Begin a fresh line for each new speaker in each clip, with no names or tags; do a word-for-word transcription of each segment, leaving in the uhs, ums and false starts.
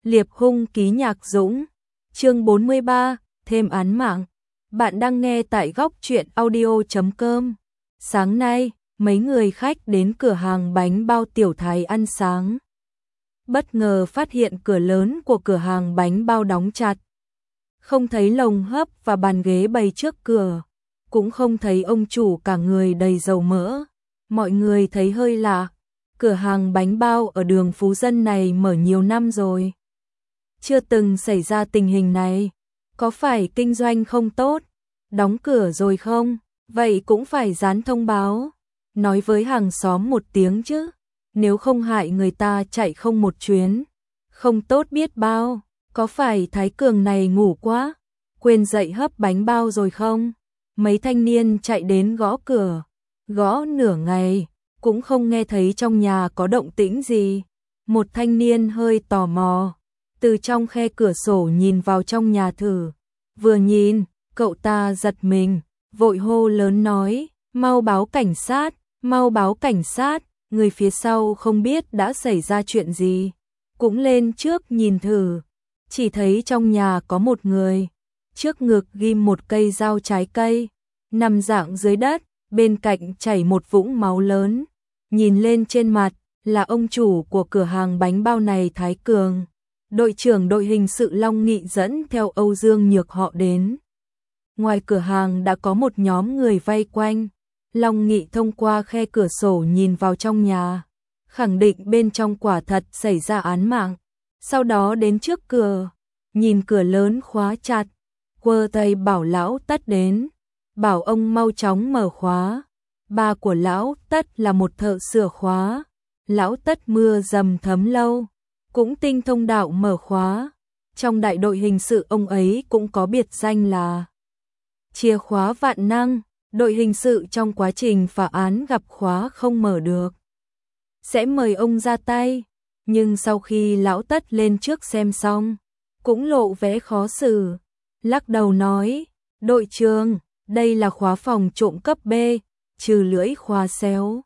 Liệp hung ký Nhạc Dũng. Chương bốn mươi ba, thêm án mạng. Bạn đang nghe tại góc truyện audio chấm com. Sáng nay, mấy người khách đến cửa hàng bánh bao Tiểu Thái ăn sáng. Bất ngờ phát hiện cửa lớn của cửa hàng bánh bao đóng chặt. Không thấy lồng hấp và bàn ghế bày trước cửa, cũng không thấy ông chủ cả người đầy dầu mỡ. Mọi người thấy hơi lạ, cửa hàng bánh bao ở đường Phú Dân này mở nhiều năm rồi, chưa từng xảy ra tình hình này. Có phải kinh doanh không tốt, đóng cửa rồi không? Vậy cũng phải dán thông báo, nói với hàng xóm một tiếng chứ, nếu không hại người ta chạy không một chuyến, không tốt biết bao. Có phải Thái Cường này ngủ quá, quên dậy hấp bánh bao rồi không? Mấy thanh niên chạy đến gõ cửa, gõ nửa ngày, cũng không nghe thấy trong nhà có động tĩnh gì. Một thanh niên hơi tò mò, từ trong khe cửa sổ nhìn vào trong nhà thử. Vừa nhìn, cậu ta giật mình, vội hô lớn nói, mau báo cảnh sát, mau báo cảnh sát. Người phía sau không biết đã xảy ra chuyện gì, cũng lên trước nhìn thử. Chỉ thấy trong nhà có một người, trước ngực ghim một cây dao trái cây, nằm rạng dưới đất, bên cạnh chảy một vũng máu lớn. Nhìn lên trên mặt, là ông chủ của cửa hàng bánh bao này Thái Cường. Đội trưởng đội hình sự Long Nghị dẫn theo Âu Dương Nhược họ đến. Ngoài cửa hàng đã có một nhóm người vây quanh. Long Nghị thông qua khe cửa sổ nhìn vào trong nhà, khẳng định bên trong quả thật xảy ra án mạng. Sau đó đến trước cửa, nhìn cửa lớn khóa chặt, quơ tay bảo lão Tất đến, bảo ông mau chóng mở khóa. Ba của lão Tất là một thợ sửa khóa, lão Tất mưa dầm thấm lâu, cũng tinh thông đạo mở khóa. Trong đại đội hình sự ông ấy cũng có biệt danh là chìa khóa vạn năng. Đội hình sự trong quá trình phá án gặp khóa không mở được, sẽ mời ông ra tay. Nhưng sau khi lão Tất lên trước xem xong, cũng lộ vẻ khó xử, lắc đầu nói, đội trưởng, đây là khóa phòng trộm cấp B, trừ lưỡi khóa xéo,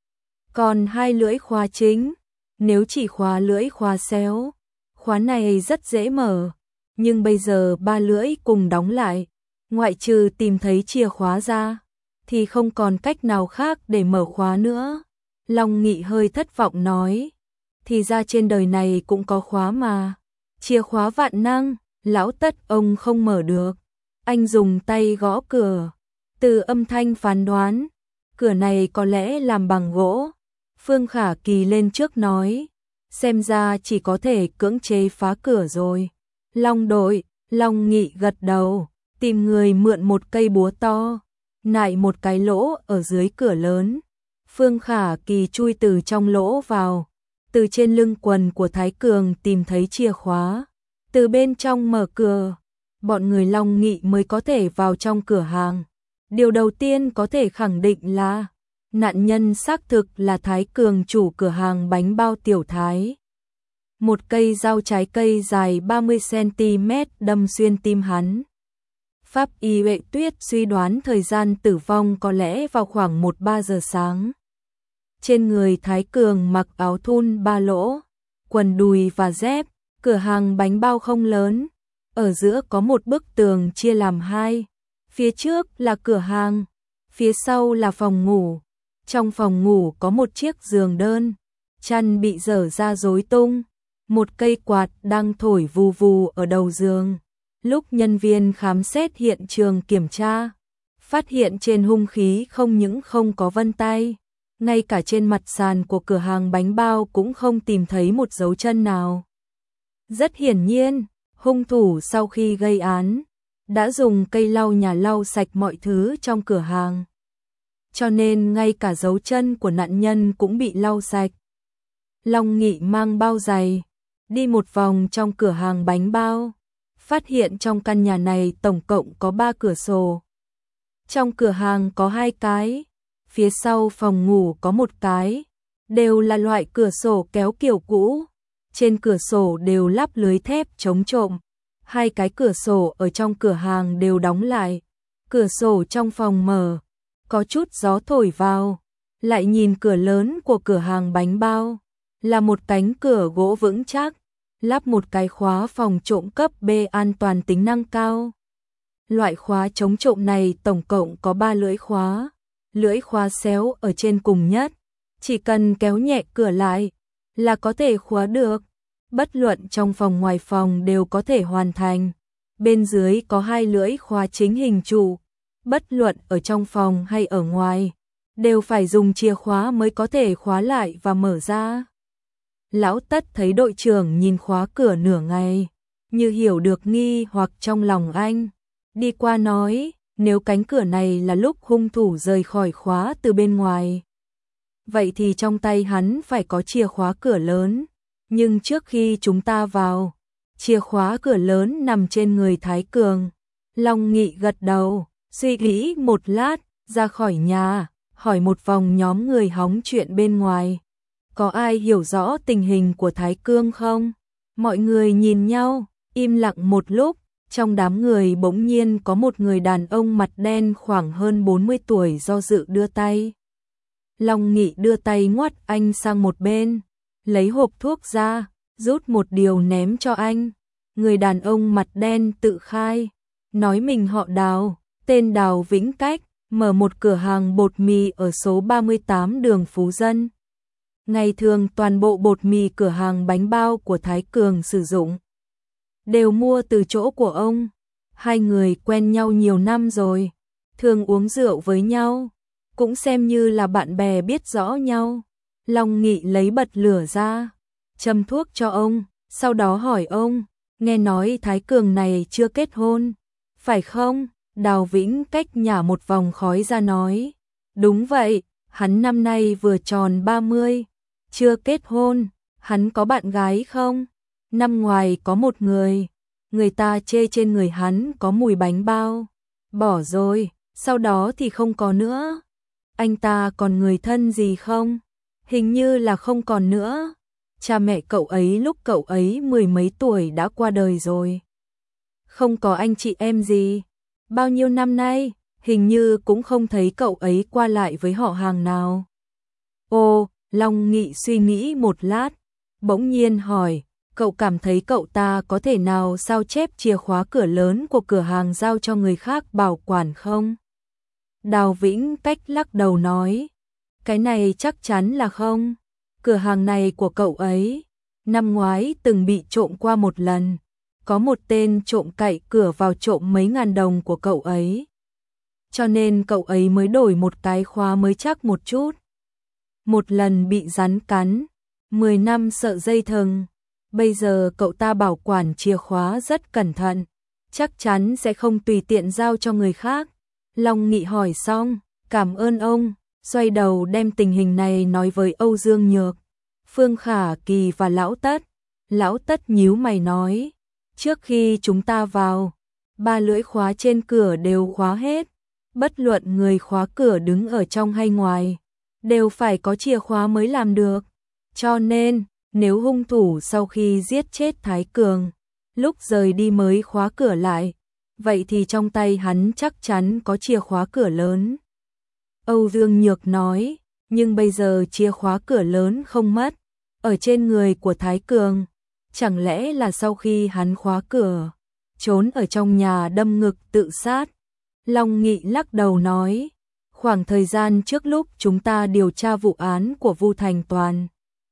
còn hai lưỡi khóa chính. Nếu chỉ khóa lưỡi khóa xéo, khóa này rất dễ mở, nhưng bây giờ ba lưỡi cùng đóng lại, ngoại trừ tìm thấy chìa khóa ra, thì không còn cách nào khác để mở khóa nữa. Long Nghị hơi thất vọng nói, thì ra trên đời này cũng có khóa mà, chìa khóa vạn năng. Lão Tất ông không mở được, anh dùng tay gõ cửa, từ âm thanh phán đoán, cửa này có lẽ làm bằng gỗ. Phương Khả Kỳ lên trước nói, xem ra chỉ có thể cưỡng chế phá cửa rồi. Long đội, Long Nghị gật đầu, tìm người mượn một cây búa to, nại một cái lỗ ở dưới cửa lớn. Phương Khả Kỳ chui từ trong lỗ vào, từ trên lưng quần của Thái Cường tìm thấy chìa khóa, từ bên trong mở cửa. Bọn người Long Nghị mới có thể vào trong cửa hàng. Điều đầu tiên có thể khẳng định là nạn nhân xác thực là Thái Cường, chủ cửa hàng bánh bao Tiểu Thái. Một cây dao trái cây dài ba mươi xăng-ti-mét đâm xuyên tim hắn. Pháp y Huệ Tuyết suy đoán thời gian tử vong có lẽ vào khoảng một ba giờ sáng. Trên người Thái Cường mặc áo thun ba lỗ, quần đùi và dép. Cửa hàng bánh bao không lớn, ở giữa có một bức tường chia làm hai. Phía trước là cửa hàng, phía sau là phòng ngủ. Trong phòng ngủ có một chiếc giường đơn, chăn bị dở ra rối tung, một cây quạt đang thổi vù vù ở đầu giường. Lúc nhân viên khám xét hiện trường kiểm tra, phát hiện trên hung khí không những không có vân tay, ngay cả trên mặt sàn của cửa hàng bánh bao cũng không tìm thấy một dấu chân nào. Rất hiển nhiên, hung thủ sau khi gây án đã dùng cây lau nhà lau sạch mọi thứ trong cửa hàng, cho nên ngay cả dấu chân của nạn nhân cũng bị lau sạch. Long Nghị mang bao giày, đi một vòng trong cửa hàng bánh bao, phát hiện trong căn nhà này tổng cộng có ba cửa sổ. Trong cửa hàng có hai cái, phía sau phòng ngủ có một cái, đều là loại cửa sổ kéo kiểu cũ. Trên cửa sổ đều lắp lưới thép chống trộm. Hai cái cửa sổ ở trong cửa hàng đều đóng lại. Cửa sổ trong phòng mở, có chút gió thổi vào. Lại nhìn cửa lớn của cửa hàng bánh bao, là một cánh cửa gỗ vững chắc. lắp một cái khóa phòng trộm cấp B an toàn tính năng cao. Loại khóa chống trộm này tổng cộng có ba lưỡi khóa, lưỡi khóa xéo ở trên cùng nhất, chỉ cần kéo nhẹ cửa lại là có thể khóa được, bất luận trong phòng ngoài phòng đều có thể hoàn thành. Bên dưới có hai lưỡi khóa chính hình trụ, bất luận ở trong phòng hay ở ngoài, đều phải dùng chìa khóa mới có thể khóa lại và mở ra. Lão Tất thấy đội trưởng nhìn khóa cửa nửa ngày, như hiểu được nghi hoặc trong lòng anh, đi qua nói, nếu cánh cửa này là lúc hung thủ rời khỏi khóa từ bên ngoài, vậy thì trong tay hắn phải có chìa khóa cửa lớn, nhưng trước khi chúng ta vào, chìa khóa cửa lớn nằm trên người Thái Cường. Long Nghị gật đầu, suy nghĩ một lát, ra khỏi nhà, hỏi một vòng nhóm người hóng chuyện bên ngoài. Có ai hiểu rõ tình hình của Thái Cương không? Mọi người nhìn nhau, im lặng một lúc, trong đám người bỗng nhiên có một người đàn ông mặt đen khoảng hơn bốn mươi tuổi do dự đưa tay. Long Nghị đưa tay ngoắt anh sang một bên, lấy hộp thuốc ra, rút một điều ném cho anh. Người đàn ông mặt đen tự khai, nói mình họ Đào, tên Đào Vĩnh Cách, mở một cửa hàng bột mì ở số ba mươi tám đường Phú Dân. Ngày thường toàn bộ bột mì cửa hàng bánh bao của Thái Cường sử dụng đều mua từ chỗ của ông. Hai người quen nhau nhiều năm rồi, thường uống rượu với nhau, cũng xem như là bạn bè biết rõ nhau. Long Nghị lấy bật lửa ra, châm thuốc cho ông, sau đó hỏi ông, nghe nói Thái Cường này chưa kết hôn, phải không? Đào Vĩnh Cách nhả một vòng khói ra nói, đúng vậy, hắn năm nay vừa tròn ba mươi, chưa kết hôn. Hắn có bạn gái không? Năm ngoài có một người, người ta chê trên người hắn có mùi bánh bao, bỏ rồi, sau đó thì không có nữa. Anh ta còn người thân gì không? Hình như là không còn nữa. Cha mẹ cậu ấy lúc cậu ấy mười mấy tuổi đã qua đời rồi. Không có anh chị em gì. Bao nhiêu năm nay, hình như cũng không thấy cậu ấy qua lại với họ hàng nào. Ồ, Long Nghị suy nghĩ một lát, bỗng nhiên hỏi, cậu cảm thấy cậu ta có thể nào sao chép chìa khóa cửa lớn của cửa hàng giao cho người khác bảo quản không? Đào Vĩnh Cách lắc đầu nói, cái này chắc chắn là không. Cửa hàng này của cậu ấy, năm ngoái từng bị trộm qua một lần. Có một tên trộm cậy cửa vào trộm mấy ngàn đồng của cậu ấy. Cho nên cậu ấy mới đổi một cái khóa mới chắc một chút. Một lần bị rắn cắn, mười năm sợ dây thừng. Bây giờ cậu ta bảo quản chìa khóa rất cẩn thận, chắc chắn sẽ không tùy tiện giao cho người khác. Long Nghị hỏi xong, cảm ơn ông, xoay đầu đem tình hình này nói với Âu Dương Nhược, Phương Khả Kỳ và Lão Tất. Lão Tất nhíu mày nói, trước khi chúng ta vào, ba lưỡi khóa trên cửa đều khóa hết, bất luận người khóa cửa đứng ở trong hay ngoài, đều phải có chìa khóa mới làm được. Cho nên, nếu hung thủ sau khi giết chết Thái Cường, lúc rời đi mới khóa cửa lại, vậy thì trong tay hắn chắc chắn có chìa khóa cửa lớn. Âu Dương Nhược nói, nhưng bây giờ chìa khóa cửa lớn không mất, ở trên người của Thái Cường. Chẳng lẽ là sau khi hắn khóa cửa, trốn ở trong nhà đâm ngực tự sát? Long Nghị lắc đầu nói, khoảng thời gian trước lúc chúng ta điều tra vụ án của Vu Thành Toàn,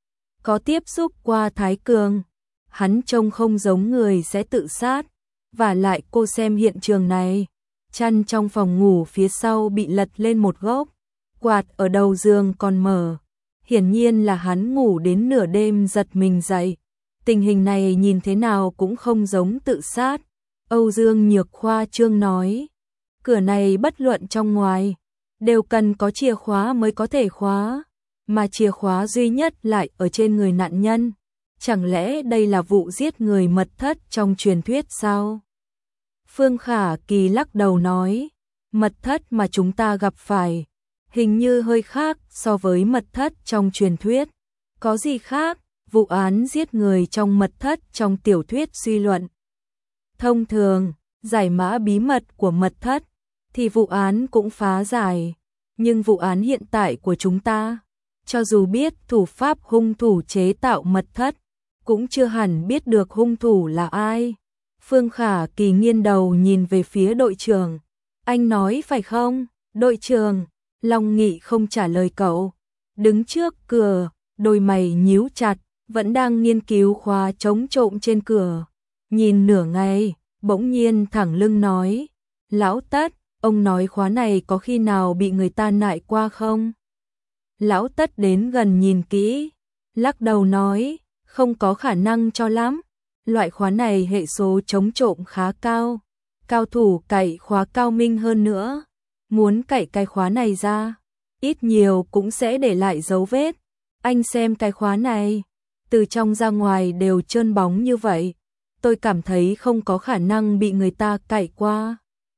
có tiếp xúc qua Thái Cường, hắn trông không giống người sẽ tự sát. Và lại cô xem hiện trường này, chăn trong phòng ngủ phía sau bị lật lên một góc, quạt ở đầu giường còn mở, hiển nhiên là hắn ngủ đến nửa đêm giật mình dậy. Tình hình này nhìn thế nào cũng không giống tự sát. Âu Dương Nhược khoa trương nói, cửa này bất luận trong ngoài, đều cần có chìa khóa mới có thể khóa, mà chìa khóa duy nhất lại ở trên người nạn nhân. Chẳng lẽ đây là vụ giết người mật thất trong truyền thuyết sao? Phương Khả Kỳ lắc đầu nói, mật thất mà chúng ta gặp phải, hình như hơi khác so với mật thất trong truyền thuyết. Có gì khác? Vụ án giết người trong mật thất trong tiểu thuyết suy luận. Thông thường, giải mã bí mật của mật thất, thì vụ án cũng phá giải. Nhưng vụ án hiện tại của chúng ta, cho dù biết thủ pháp hung thủ chế tạo mật thất, cũng chưa hẳn biết được hung thủ là ai. Phương Khả Kỳ nghiêng đầu nhìn về phía đội trưởng. Anh nói phải không, đội trưởng? Long Nghị không trả lời cậu. Đứng trước cửa, đôi mày nhíu chặt, vẫn đang nghiên cứu khóa chống trộm trên cửa. Nhìn nửa ngày, bỗng nhiên thẳng lưng nói. Lão Tất, ông nói khóa này có khi nào bị người ta nại qua không? Lão Tất đến gần nhìn kỹ, lắc đầu nói, không có khả năng cho lắm. Loại khóa này hệ số chống trộm khá cao, cao thủ cậy khóa cao minh hơn nữa. Muốn cậy cái khóa này ra, ít nhiều cũng sẽ để lại dấu vết. Anh xem cái khóa này, từ trong ra ngoài đều trơn bóng như vậy. Tôi cảm thấy không có khả năng bị người ta cậy qua.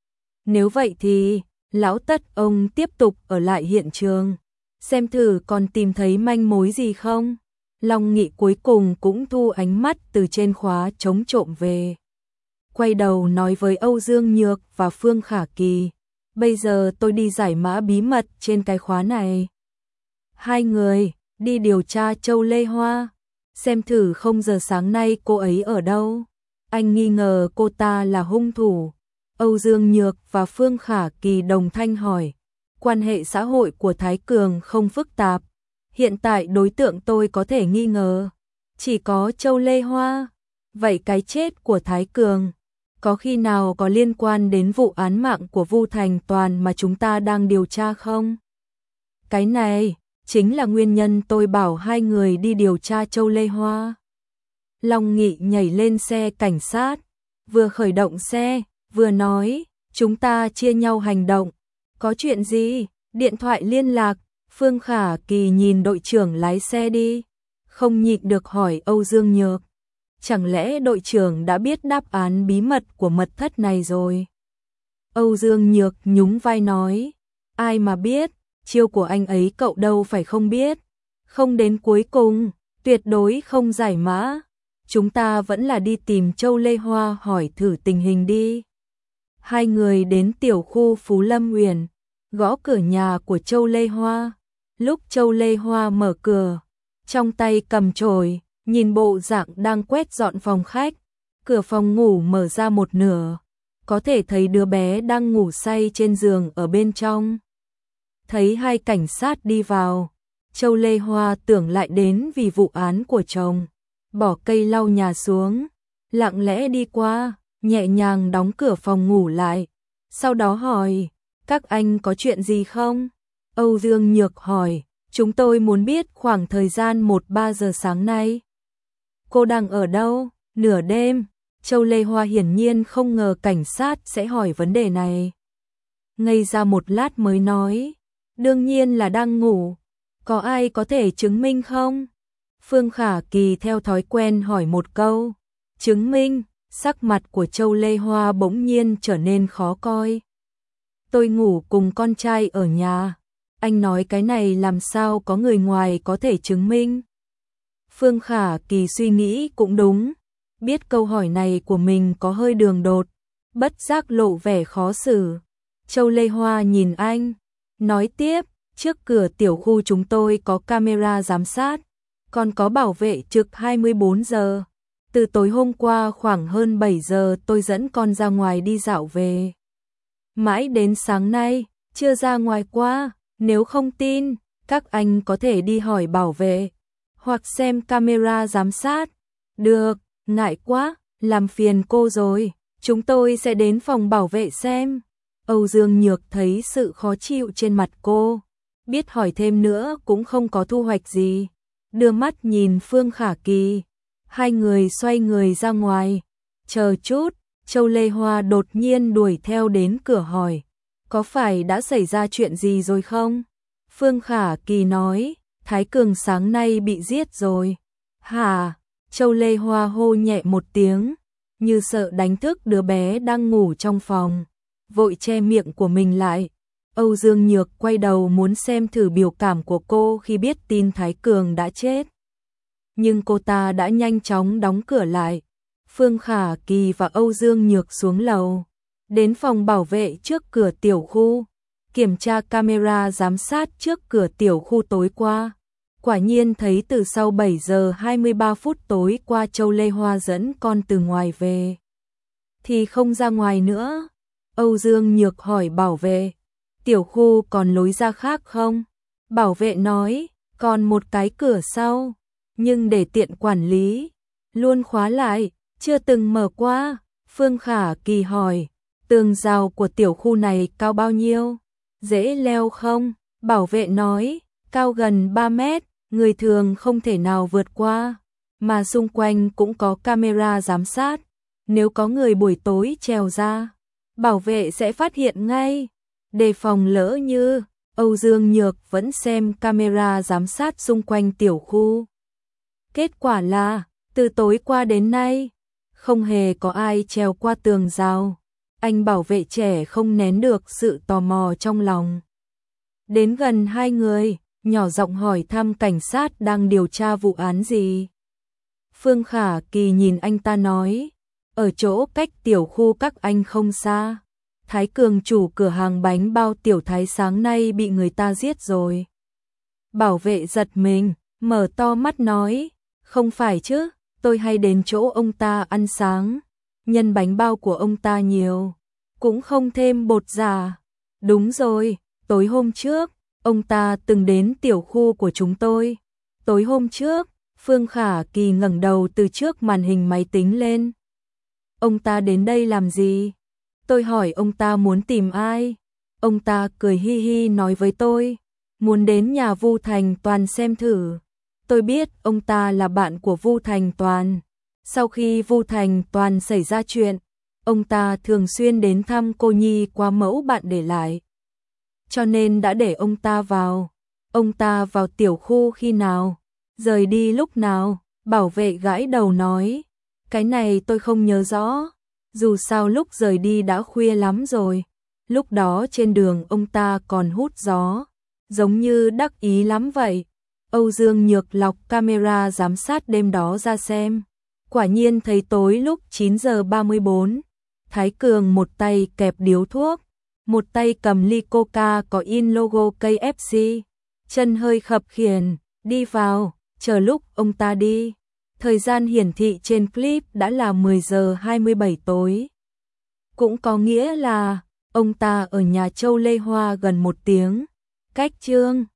Nếu vậy thì, Lão Tất ông tiếp tục ở lại hiện trường, xem thử còn tìm thấy manh mối gì không. Long Nghị cuối cùng cũng thu ánh mắt từ trên khóa chống trộm về. Quay đầu nói với Âu Dương Nhược và Phương Khả Kỳ, bây giờ tôi đi giải mã bí mật trên cái khóa này. Hai người đi điều tra Châu Lê Hoa, xem thử không giờ sáng nay cô ấy ở đâu. Anh nghi ngờ cô ta là hung thủ. Âu Dương Nhược và Phương Khả Kỳ đồng thanh hỏi. Quan hệ xã hội của Thái Cường không phức tạp. Hiện tại đối tượng tôi có thể nghi ngờ chỉ có Châu Lê Hoa. Vậy cái chết của Thái Cường có khi nào có liên quan đến vụ án mạng của Vu Thành Toàn mà chúng ta đang điều tra không? Cái này chính là nguyên nhân tôi bảo hai người đi điều tra Châu Lê Hoa. Long Nghị nhảy lên xe cảnh sát, vừa khởi động xe, vừa nói, chúng ta chia nhau hành động. Có chuyện gì? Điện thoại liên lạc. Phương Khả Kỳ nhìn đội trưởng lái xe đi, không nhịn được hỏi Âu Dương Nhược. Chẳng lẽ đội trưởng đã biết đáp án bí mật của mật thất này rồi? Âu Dương Nhược nhún vai nói, ai mà biết, chiêu của anh ấy cậu đâu phải không biết. Không đến cuối cùng, tuyệt đối không giải mã. Chúng ta vẫn là đi tìm Châu Lê Hoa hỏi thử tình hình đi. Hai người đến tiểu khu Phú Lâm Uyển, gõ cửa nhà của Châu Lê Hoa. Lúc Châu Lê Hoa mở cửa, trong tay cầm chổi, nhìn bộ dạng đang quét dọn phòng khách. Cửa phòng ngủ mở ra một nửa, có thể thấy đứa bé đang ngủ say trên giường ở bên trong. Thấy hai cảnh sát đi vào, Châu Lê Hoa tưởng lại đến vì vụ án của chồng, bỏ cây lau nhà xuống, lặng lẽ đi qua, nhẹ nhàng đóng cửa phòng ngủ lại, sau đó hỏi, các anh có chuyện gì không? Âu Dương Nhược hỏi, chúng tôi muốn biết khoảng thời gian một ba giờ sáng nay. Cô đang ở đâu? Nửa đêm. Châu Lê Hoa hiển nhiên không ngờ cảnh sát sẽ hỏi vấn đề này. Ngây ra một lát mới nói, đương nhiên là đang ngủ. Có ai có thể chứng minh không? Phương Khả Kỳ theo thói quen hỏi một câu. Chứng minh? Sắc mặt của Châu Lê Hoa bỗng nhiên trở nên khó coi. Tôi ngủ cùng con trai ở nhà. Anh nói cái này làm sao có người ngoài có thể chứng minh? Phương Khả Kỳ suy nghĩ cũng đúng. Biết câu hỏi này của mình có hơi đường đột, bất giác lộ vẻ khó xử. Châu Lê Hoa nhìn anh, nói tiếp, trước cửa tiểu khu chúng tôi có camera giám sát, còn có bảo vệ trực hai mươi bốn giờ. Từ tối hôm qua khoảng hơn bảy giờ tôi dẫn con ra ngoài đi dạo về. Mãi đến sáng nay, chưa ra ngoài qua, nếu không tin, các anh có thể đi hỏi bảo vệ, hoặc xem camera giám sát. Được, ngại quá, làm phiền cô rồi, chúng tôi sẽ đến phòng bảo vệ xem. Âu Dương Nhược thấy sự khó chịu trên mặt cô, biết hỏi thêm nữa cũng không có thu hoạch gì, đưa mắt nhìn Phương Khả Kỳ. Hai người xoay người ra ngoài. Chờ chút, Châu Lê Hoa đột nhiên đuổi theo đến cửa hỏi, có phải đã xảy ra chuyện gì rồi không? Phương Khả Kỳ nói, Thái Cường sáng nay bị giết rồi. Hả? Châu Lê Hoa hô nhẹ một tiếng, như sợ đánh thức đứa bé đang ngủ trong phòng, vội che miệng của mình lại. Âu Dương Nhược quay đầu muốn xem thử biểu cảm của cô khi biết tin Thái Cường đã chết. Nhưng cô ta đã nhanh chóng đóng cửa lại. Phương Khả Kỳ và Âu Dương Nhược xuống lầu, đến phòng bảo vệ trước cửa tiểu khu, kiểm tra camera giám sát trước cửa tiểu khu tối qua. Quả nhiên thấy từ sau bảy giờ hai mươi ba phút tối qua Châu Lê Hoa dẫn con từ ngoài về. Thì không ra ngoài nữa. Âu Dương Nhược hỏi bảo vệ, tiểu khu còn lối ra khác không? Bảo vệ nói, còn một cái cửa sau, nhưng để tiện quản lý, luôn khóa lại, chưa từng mở qua. Phương Khả Kỳ hỏi, tường rào của tiểu khu này cao bao nhiêu? Dễ leo không? Bảo vệ nói, cao gần ba mét, người thường không thể nào vượt qua, mà xung quanh cũng có camera giám sát. Nếu có người buổi tối trèo ra, bảo vệ sẽ phát hiện ngay. Đề phòng lỡ như, Âu Dương Nhược vẫn xem camera giám sát xung quanh tiểu khu. Kết quả là, từ tối qua đến nay, không hề có ai trèo qua tường rào. Anh bảo vệ trẻ không nén được sự tò mò trong lòng. Đến gần hai người, nhỏ giọng hỏi thăm cảnh sát đang điều tra vụ án gì. Phương Khả Kỳ nhìn anh ta nói, ở chỗ cách tiểu khu các anh không xa, Thái Cường chủ cửa hàng bánh bao Tiểu Thái sáng nay bị người ta giết rồi. Bảo vệ giật mình, mở to mắt nói, không phải chứ, tôi hay đến chỗ ông ta ăn sáng, nhân bánh bao của ông ta nhiều, cũng không thêm bột già. Đúng rồi, tối hôm trước, ông ta từng đến tiểu khu của chúng tôi. Tối hôm trước, Phương Khả Kỳ ngẩng đầu từ trước màn hình máy tính lên. Ông ta đến đây làm gì? Tôi hỏi ông ta muốn tìm ai? Ông ta cười hi hi nói với tôi, muốn đến nhà Vu Thành Toàn xem thử. Tôi biết ông ta là bạn của Vu Thành Toàn. Sau khi Vu Thành Toàn xảy ra chuyện, ông ta thường xuyên đến thăm cô nhi qua mẫu bạn để lại. Cho nên đã để ông ta vào. Ông ta vào tiểu khu khi nào? Rời đi lúc nào? Bảo vệ gãi đầu nói, cái này tôi không nhớ rõ. Dù sao lúc rời đi đã khuya lắm rồi. Lúc đó trên đường ông ta còn hút gió, giống như đắc ý lắm vậy. Âu Dương Nhược lọc camera giám sát đêm đó ra xem. Quả nhiên thấy tối lúc chín giờ ba mươi bốn, Thái Cường một tay kẹp điếu thuốc, một tay cầm ly coca có in logo ca ép xê, chân hơi khập khiễng, đi vào, chờ lúc ông ta đi. Thời gian hiển thị trên clip đã là mười giờ hai mươi bảy tối. Cũng có nghĩa là ông ta ở nhà Châu Lê Hoa gần một tiếng. Cách Chương